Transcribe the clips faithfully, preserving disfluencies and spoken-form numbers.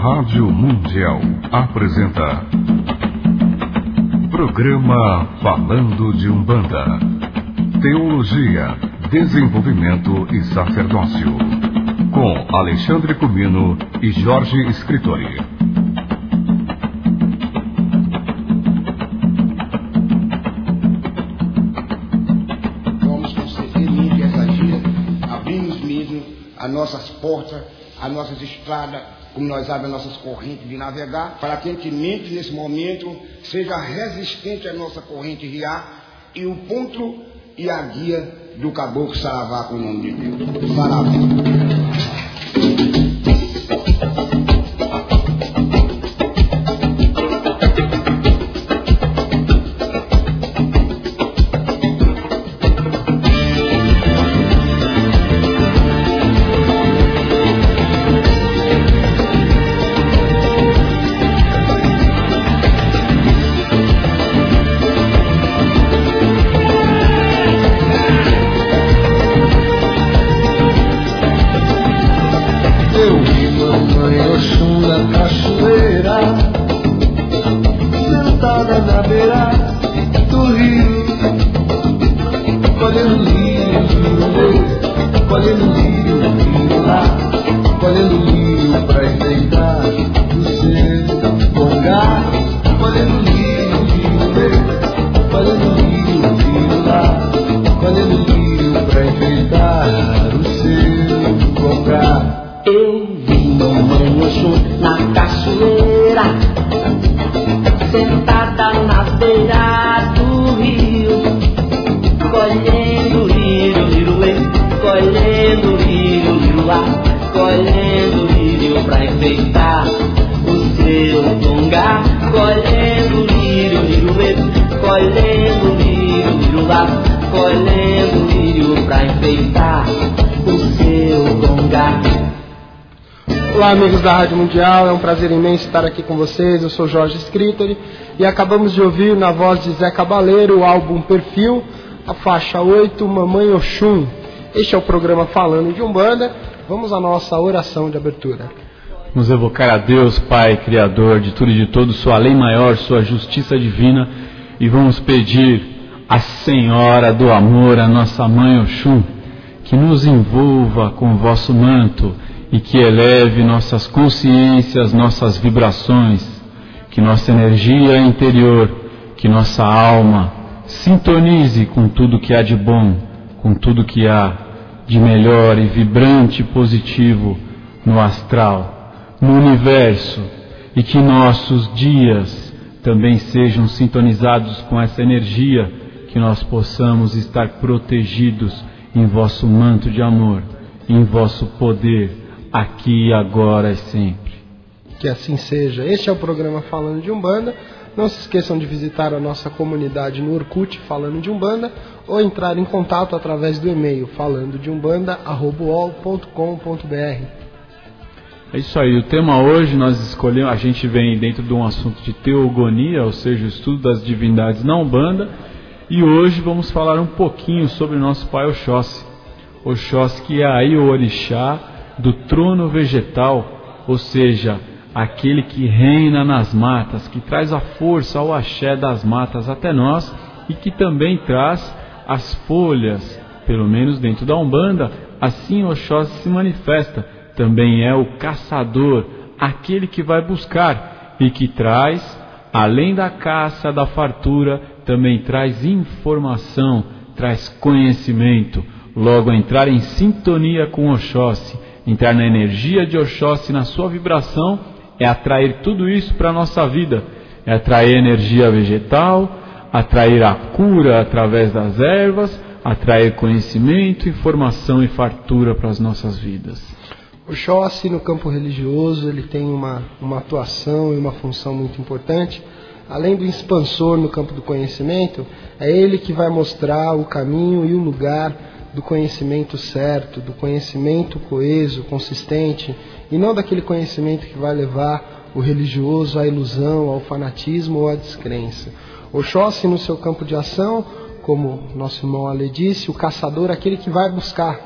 Rádio Mundial apresenta Programa Falando de Umbanda, Teologia, Desenvolvimento e Sacerdócio, com Alexandre Comino e Jorge Scritori. Vamos conceder limpe essa gira, abrimos mesmo as nossas portas, as nossas estradas, como nós abrimos nossas correntes de navegar, para que a gente mente nesse momento seja resistente à nossa corrente riar e o ponto e a guia do caboclo Saravá, com o nome de Deus. Saravá. Olá, amigos da Rádio Mundial, é um prazer imenso estar aqui com vocês. Eu sou Jorge Scritori e acabamos de ouvir na voz de Zé Cabaleiro o álbum Perfil, a faixa oito, Mamãe Oxum. Este é o programa Falando de Umbanda. Vamos à nossa oração de abertura. Vamos evocar a Deus, Pai, Criador de tudo e de todos, sua lei maior, sua justiça divina, e vamos pedir à Senhora do Amor, a nossa Mãe Oxum, que nos envolva com o vosso manto e que eleve nossas consciências, nossas vibrações, que nossa energia interior, que nossa alma sintonize com tudo que há de bom, com tudo que há de melhor e vibrante e positivo no astral, no universo, e que nossos dias também sejam sintonizados com essa energia, que nós possamos estar protegidos em vosso manto de amor, em vosso poder, aqui, agora e sempre. Que assim seja. Este é o programa Falando de Umbanda. Não se esqueçam de visitar a nossa comunidade no Orkut Falando de Umbanda ou entrar em contato através do e-mail falando de umbanda arroba u o l ponto com ponto b r. É isso aí. O tema hoje nós escolhemos, a gente vem dentro de um assunto de teogonia, ou seja, o estudo das divindades na Umbanda, e hoje vamos falar um pouquinho sobre o nosso pai Oxóssi. Oxóssi, que é aí o orixá do trono vegetal, ou seja, aquele que reina nas matas, que traz a força, o axé das matas até nós e que também traz as folhas, pelo menos dentro da Umbanda, assim Oxóssi se manifesta. Também é o caçador, aquele que vai buscar e que traz, além da caça, da fartura, também traz informação, traz conhecimento. Logo, entrar em sintonia com Oxóssi, entrar na energia de Oxóssi, na sua vibração, é atrair tudo isso para a nossa vida. É atrair energia vegetal, atrair a cura através das ervas, atrair conhecimento, informação e fartura para as nossas vidas. Oxóssi, no campo religioso, ele tem uma, uma atuação e uma função muito importante. Além do expansor no campo do conhecimento, é ele que vai mostrar o caminho e o lugar do conhecimento certo, do conhecimento coeso, consistente, e não daquele conhecimento que vai levar o religioso à ilusão, ao fanatismo ou à descrença. Oxóssi, no seu campo de ação, como nosso irmão Ale disse, o caçador, aquele que vai buscar,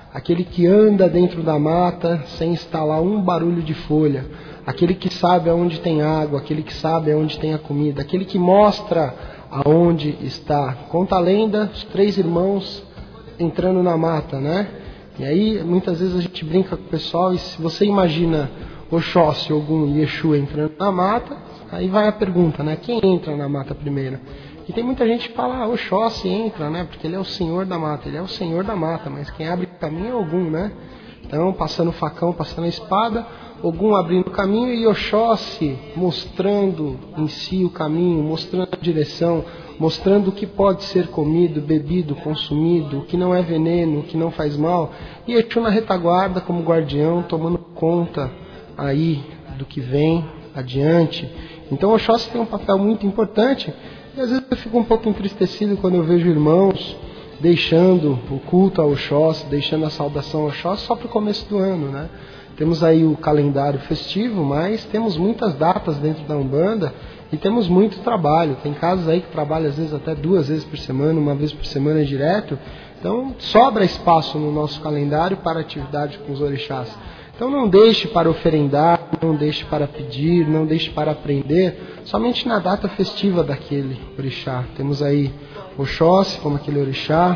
aquele que anda dentro da mata sem estalar um barulho de folha, aquele que sabe aonde tem água, aquele que sabe aonde tem a comida, aquele que mostra aonde está. Conta a lenda, os três irmãos entrando na mata, né? E aí, muitas vezes a gente brinca com o pessoal, e se você imagina Oxóssi, Ogum e Exu entrando na mata, aí vai a pergunta, né? Quem entra na mata primeiro? E tem muita gente que fala, ah, Oxóssi entra, né? Porque ele é o senhor da mata, ele é o senhor da mata, mas quem abre o caminho é Ogum, né? Então, passando o facão, passando a espada, Ogum abrindo o caminho e Oxóssi mostrando em si o caminho, mostrando a direção, mostrando o que pode ser comido, bebido, consumido, o que não é veneno, o que não faz mal. E Exu na retaguarda como guardião, tomando conta aí do que vem adiante. Então Oxóssi tem um papel muito importante. E às vezes eu fico um pouco entristecido quando eu vejo irmãos deixando o culto a Oxóssi, deixando a saudação a Oxóssi só para o começo do ano, né? Temos aí o calendário festivo, mas temos muitas datas dentro da Umbanda e temos muito trabalho. Tem casos aí que trabalham às vezes até duas vezes por semana, uma vez por semana direto. Então sobra espaço no nosso calendário para atividade com os orixás. Então não deixe para oferendar, não deixe para pedir, não deixe para aprender, somente na data festiva daquele orixá. Temos aí Oxóssi como aquele orixá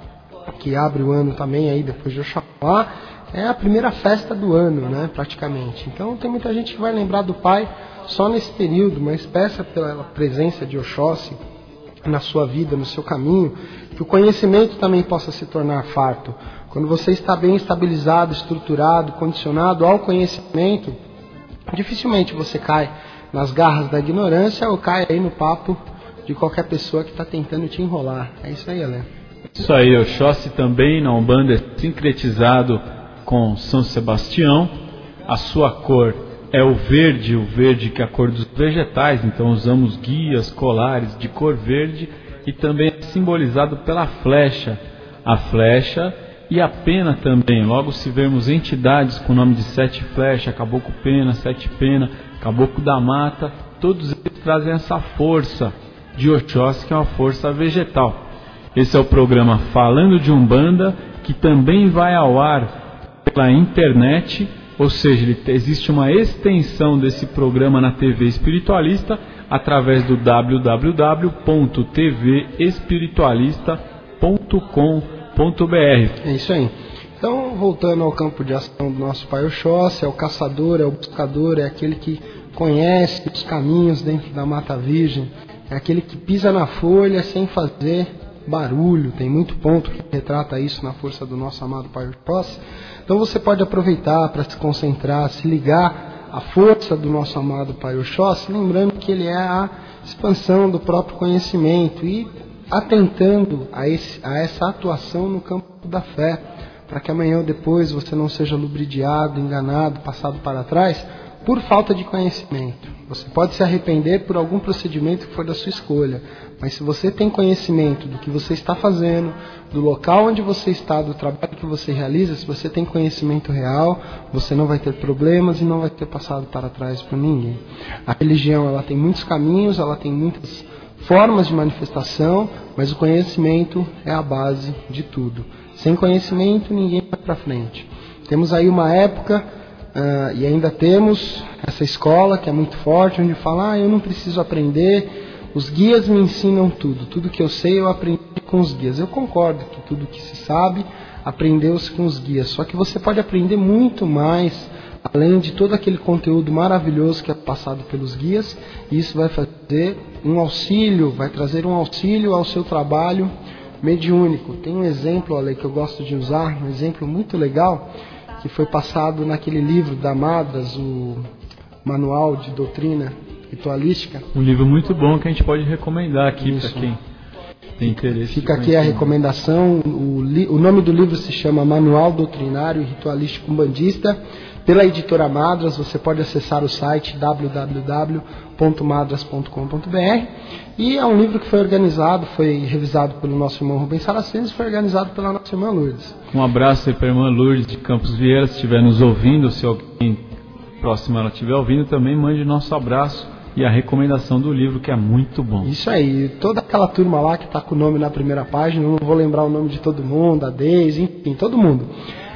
que abre o ano também aí depois de Oxalá. É a primeira festa do ano, né, praticamente. Então tem muita gente que vai lembrar do pai só nesse período, mas peça pela presença de Oxóssi na sua vida, no seu caminho, que o conhecimento também possa se tornar farto. Quando você está bem estabilizado, estruturado, condicionado ao conhecimento, dificilmente você cai nas garras da ignorância ou cai aí no papo de qualquer pessoa que está tentando te enrolar. É isso aí, Alê. Isso aí, Oxóssi também na Umbanda é sincretizado com São Sebastião. A sua cor é o verde, o verde que é a cor dos vegetais, então usamos guias, colares de cor verde, e também é simbolizado pela flecha, a flecha e a pena também. Logo, se vermos entidades com o nome de sete flechas, caboclo pena, sete pena, caboclo da mata, todos eles trazem essa força de Oxóssi, que é uma força vegetal. Esse é o programa Falando de Umbanda, que também vai ao ar pela internet, ou seja, ele, existe uma extensão desse programa na T V Espiritualista através do w w w ponto t v espiritualista ponto com ponto b r. É isso aí. Então, voltando ao campo de ação do nosso pai Oxóssi, é o caçador, é o buscador, é aquele que conhece os caminhos dentro da Mata Virgem, é aquele que pisa na folha sem fazer barulho. Tem muito ponto que retrata isso na força do nosso amado pai Oxóssi. Então você pode aproveitar para se concentrar, se ligar à força do nosso amado pai Oxóssi, lembrando que ele é a expansão do próprio conhecimento e atentando a, esse, a essa atuação no campo da fé, para que amanhã ou depois você não seja lubridiado, enganado, passado para trás por falta de conhecimento. Você pode se arrepender por algum procedimento que for da sua escolha, mas se você tem conhecimento do que você está fazendo, do local onde você está, do trabalho que você realiza, se você tem conhecimento real, você não vai ter problemas e não vai ter passado para trás por ninguém. A religião, ela tem muitos caminhos, ela tem muitas formas de manifestação, mas o conhecimento é a base de tudo. Sem conhecimento, ninguém vai para frente. Temos aí uma época, uh, e ainda temos essa escola que é muito forte, onde fala, ah, eu não preciso aprender, os guias me ensinam tudo, tudo que eu sei eu aprendi com os guias. Eu concordo que tudo que se sabe, aprendeu-se com os guias, só que você pode aprender muito mais, além de todo aquele conteúdo maravilhoso que é passado pelos guias, e isso vai fazer um auxílio, vai trazer um auxílio ao seu trabalho mediúnico. Tem um exemplo, olha, que eu gosto de usar, um exemplo muito legal, que foi passado naquele livro da Madras, o Manual de Doutrina Ritualística. Um livro muito bom que a gente pode recomendar aqui para quem tem interesse. Fica aqui a recomendação, o, li, o nome do livro se chama Manual Doutrinário e Ritualístico Umbandista, pela editora Madras. Você pode acessar o site w w w ponto madras ponto com ponto b r, e é um livro que foi organizado, foi revisado pelo nosso irmão Rubens Saracens e foi organizado pela nossa irmã Lourdes. Um abraço aí para a irmã Lourdes de Campos Vieira, se estiver nos ouvindo, se alguém próximo ela estiver ouvindo, também mande nosso abraço e a recomendação do livro, que é muito bom. Isso aí, toda aquela turma lá que está com o nome na primeira página, eu não vou lembrar o nome de todo mundo, a Deise, enfim, todo mundo.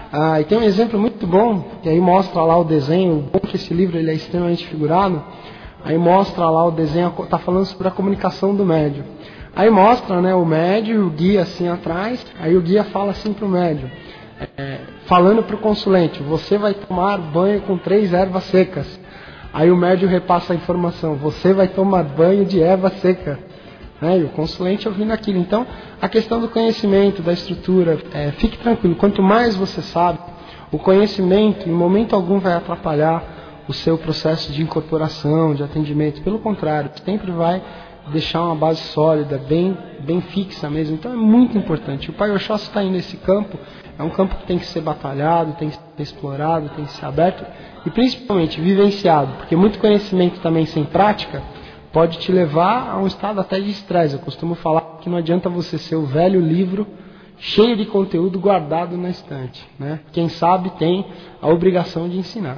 Ah, e tem um exemplo muito bom, que aí mostra lá o desenho, o bom que esse livro ele é extremamente figurado, aí mostra lá o desenho, está falando sobre a comunicação do médium. Aí mostra, né, o médium, o guia assim atrás, aí o guia fala assim para o médium, é, falando para o consulente, você vai tomar banho com três ervas secas. Aí o médium repassa a informação, você vai tomar banho de erva seca. Né? E o consulente ouvindo aquilo. Então, a questão do conhecimento, da estrutura, é, fique tranquilo, quanto mais você sabe, o conhecimento em momento algum vai atrapalhar o seu processo de incorporação, de atendimento. Pelo contrário, sempre vai deixar uma base sólida, bem, bem fixa mesmo. Então é muito importante. O Pai Oxóssi está aí nesse campo, é um campo que tem que ser batalhado, tem que ser explorado, tem que ser aberto e principalmente vivenciado, porque muito conhecimento também sem prática pode te levar a um estado até de estresse. Eu costumo falar que não adianta você ser o velho livro cheio de conteúdo guardado na estante, né? Quem sabe tem a obrigação de ensinar.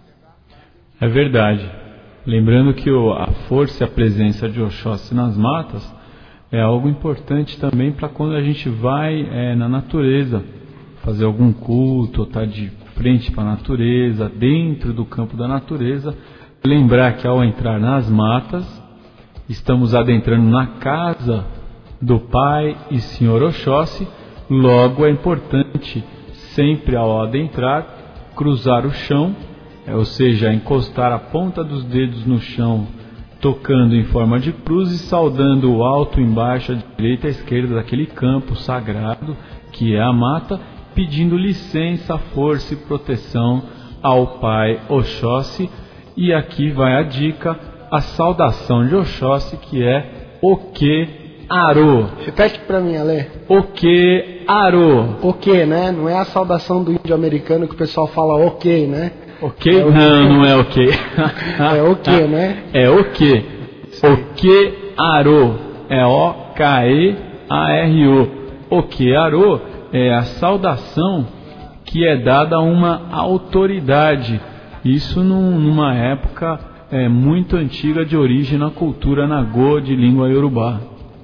É verdade. Lembrando que o, a força e a presença de Oxóssi nas matas é algo importante também para quando a gente vai é, na natureza, fazer algum culto, ou estar de frente para a natureza, dentro do campo da natureza. Lembrar que ao entrar nas matas, estamos adentrando na casa do Pai e Senhor Oxóssi, logo é importante, sempre ao adentrar, cruzar o chão, é, ou seja, encostar a ponta dos dedos no chão, tocando em forma de cruz e saudando o alto, embaixo, a direita e a esquerda daquele campo sagrado que é a mata, pedindo licença, força e proteção ao Pai Oxóssi. E aqui vai a dica, a saudação de Oxóssi, que é Oque Arô. Repete para mim, Ale. Oque Arô. Ok, né? Não é a saudação do índio americano que o pessoal fala ok, né? Ok? É o... Não, não é ok. É ok, né? É ok. Oque Arô. É O K E A R O. Oque Arô é a saudação que é dada a uma autoridade. Isso num, numa época é, muito antiga de origem na cultura nagô de língua iorubá.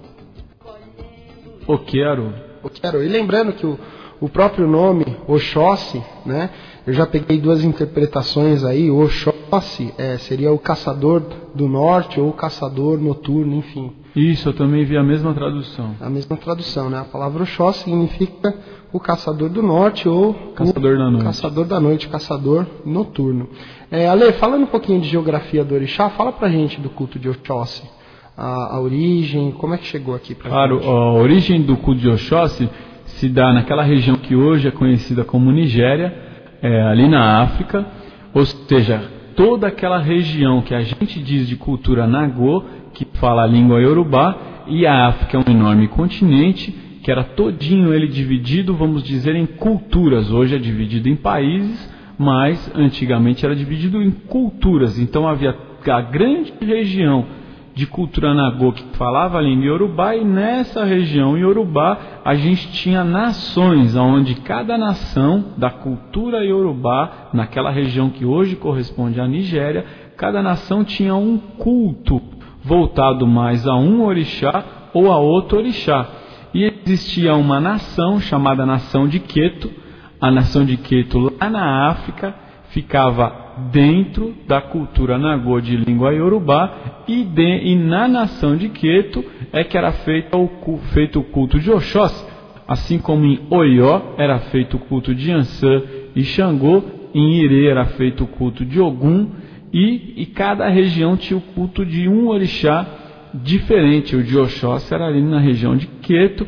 Oque Arô. Oque Arô. E lembrando que o, o próprio nome Oxóssi, né? Eu já peguei duas interpretações aí. Oxóssi é, seria o caçador do norte ou o caçador noturno, enfim. Isso, eu também vi a mesma tradução. A mesma tradução, né? A palavra Oxóssi significa o caçador do norte ou caçador o da noite. caçador da noite, caçador noturno. É, Ale, falando um pouquinho de geografia do orixá, fala pra gente do culto de Oxóssi. A, a origem, como é que chegou aqui pra claro, gente? Claro, a origem do culto de Oxóssi se dá naquela região que hoje é conhecida como Nigéria, é, ali na África, ou seja, toda aquela região que a gente diz de cultura nagô, que fala a língua iorubá, e a África é um enorme continente, que era todinho ele dividido, vamos dizer, em culturas. Hoje é dividido em países, mas antigamente era dividido em culturas. Então havia a grande região de cultura nagô que falava a língua iorubá, e nessa região iorubá a gente tinha nações, onde cada nação da cultura iorubá, naquela região que hoje corresponde à Nigéria, cada nação tinha um culto voltado mais a um orixá ou a outro orixá. E existia uma nação chamada Nação de Queto. A Nação de Queto, lá na África, ficava dentro da cultura nagô de língua iorubá, e, de, e na Nação de Queto é que era feito o, feito o culto de Oxóssi, assim como em Oió era feito o culto de Ansã e Xangô, em Irê era feito o culto de Ogum, e, e cada região tinha o culto de um orixá diferente. O de Oxóssi era ali na região de Queto,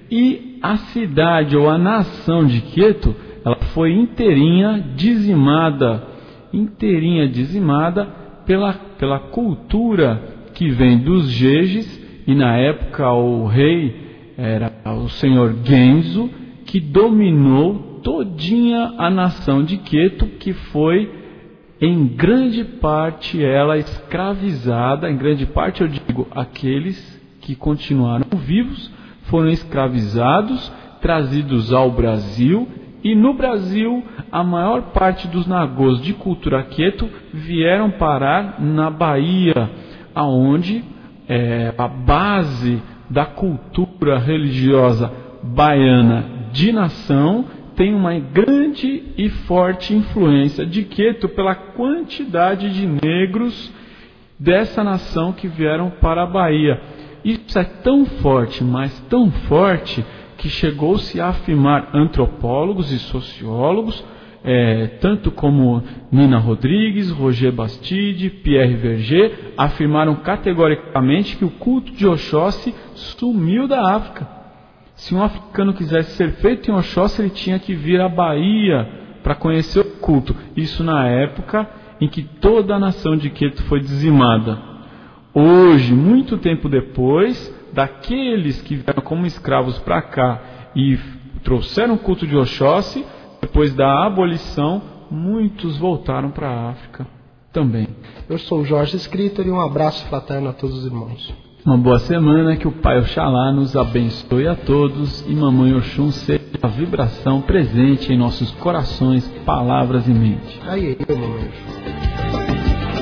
e a cidade ou a nação de Queto, ela foi inteirinha dizimada, inteirinha dizimada pela, pela cultura que vem dos Jejes, e na época o rei era o senhor Genzo, que dominou todinha a nação de Queto, que foi em grande parte ela escravizada. Em grande parte eu digo, aqueles que continuaram vivos foram escravizados, trazidos ao Brasil, e no Brasil a maior parte dos nagôs de cultura queto vieram parar na Bahia, aonde é, a base da cultura religiosa baiana de nação tem uma grande e forte influência de Queto pela quantidade de negros dessa nação que vieram para a Bahia. Isso é tão forte, mas tão forte, que chegou-se a afirmar antropólogos e sociólogos, é, tanto como Nina Rodrigues, Roger Bastide, Pierre Verger, afirmaram categoricamente que o culto de Oxóssi sumiu da África. Se um africano quisesse ser feito em Oxóssi, ele tinha que vir à Bahia para conhecer o culto. Isso na época em que toda a nação de Queto foi dizimada. Hoje, muito tempo depois, daqueles que vieram como escravos para cá e trouxeram o culto de Oxóssi, depois da abolição, muitos voltaram para a África também. Eu sou Jorge Scritter e um abraço fraterno a todos os irmãos. Uma boa semana, que o Pai Oxalá nos abençoe a todos e Mamãe Oxum seja a vibração presente em nossos corações, palavras e mente. Aí, aí, Mamãe Oxum.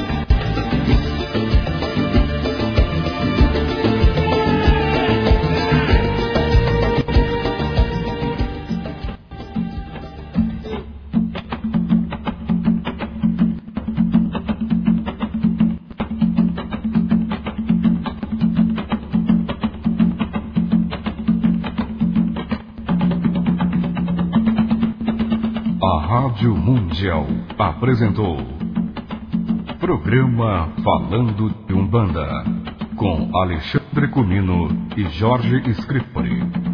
Rádio Mundial apresentou Programa Falando de Umbanda, com Alexandre Comino e Jorge Scriptori.